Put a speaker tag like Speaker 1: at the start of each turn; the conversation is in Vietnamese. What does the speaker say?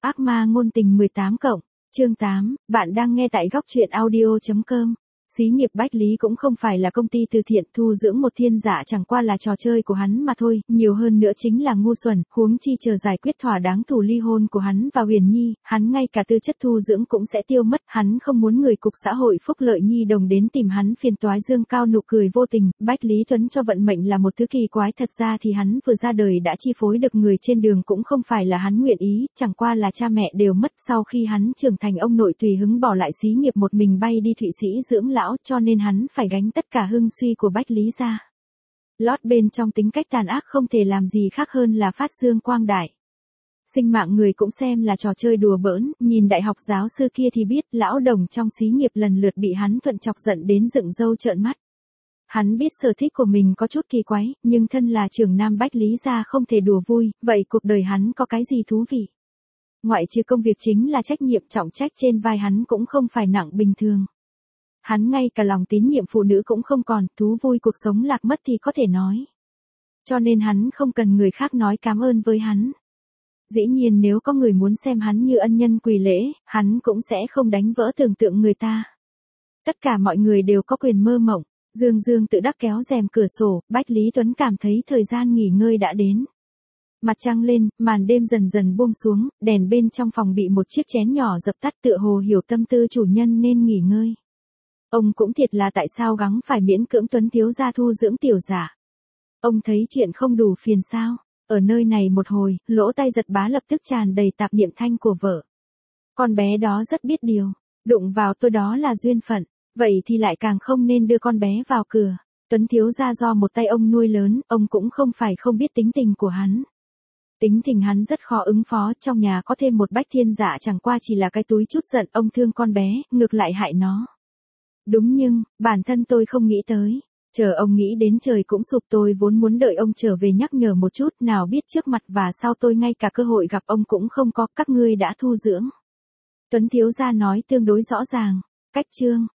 Speaker 1: Ác ma ngôn tình 18 cộng, chương 8, bạn đang nghe tại góc truyện audio.com. Xí nghiệp Bách Lý cũng không phải là công ty từ thiện, thu dưỡng một thiên giả chẳng qua là trò chơi của hắn mà thôi, nhiều hơn nữa chính là ngu xuẩn, huống chi chờ giải quyết thỏa đáng thù ly hôn của hắn và Huyền Nhi, hắn ngay cả tư chất thu dưỡng cũng sẽ tiêu mất, hắn không muốn người cục xã hội phúc lợi nhi đồng đến tìm hắn phiền toái. Dương Cao nụ cười vô tình, Bách Lý Tuấn cho vận mệnh là một thứ kỳ quái, thật ra thì hắn vừa ra đời đã chi phối được người trên đường cũng không phải là hắn nguyện ý, chẳng qua là cha mẹ đều mất, sau khi hắn trưởng thành ông nội tùy hứng bỏ lại xí nghiệp một mình bay đi Thụy Sĩ dưỡng lão, cho nên hắn phải gánh tất cả hưng suy của Bách Lý gia. Lót bên trong tính cách tàn ác không thể làm gì khác hơn là phát dương quang đại. Sinh mạng người cũng xem là trò chơi đùa bỡn, nhìn đại học giáo sư kia thì biết, lão đồng trong xí nghiệp lần lượt bị hắn thuận chọc giận đến dựng râu trợn mắt. Hắn biết sở thích của mình có chút kỳ quái, nhưng thân là trưởng nam Bách Lý gia không thể đùa vui, vậy cuộc đời hắn có cái gì thú vị? Ngoại trừ công việc chính là trách nhiệm trọng trách trên vai hắn cũng không phải nặng bình thường. Hắn ngay cả lòng tín nhiệm phụ nữ cũng không còn, thú vui cuộc sống lạc mất thì có thể nói. Cho nên hắn không cần người khác nói cảm ơn với hắn. Dĩ nhiên nếu có người muốn xem hắn như ân nhân quỳ lễ, hắn cũng sẽ không đánh vỡ tưởng tượng người ta. Tất cả mọi người đều có quyền mơ mộng. Dương Dương tự đắc kéo rèm cửa sổ, Bách Lý Tuấn cảm thấy thời gian nghỉ ngơi đã đến. Mặt trăng lên, màn đêm dần dần buông xuống, đèn bên trong phòng bị một chiếc chén nhỏ dập tắt, tựa hồ hiểu tâm tư chủ nhân nên nghỉ ngơi. Ông cũng thiệt là tại sao gắng phải miễn cưỡng Tuấn thiếu gia thu dưỡng tiểu giả. Ông thấy chuyện không đủ phiền sao? Ở nơi này một hồi, lỗ tai Giật Bá lập tức tràn đầy tạp niệm thanh của vợ. Con bé đó rất biết điều, đụng vào tôi đó là duyên phận, vậy thì lại càng không nên đưa con bé vào cửa. Tuấn thiếu gia do một tay ông nuôi lớn, ông cũng không phải không biết tính tình của hắn. Tính tình hắn rất khó ứng phó, trong nhà có thêm một Bách Thiên Dạ chẳng qua chỉ là cái túi chút giận, ông thương con bé, ngược lại hại nó. Đúng nhưng, bản thân tôi không nghĩ tới. Chờ ông nghĩ đến trời cũng sụp, tôi vốn muốn đợi ông trở về nhắc nhở một chút, nào biết trước mặt và sau tôi ngay cả cơ hội gặp ông cũng không có, các ngươi đã thu dưỡng. Tuấn thiếu gia nói tương đối rõ ràng, cách chương.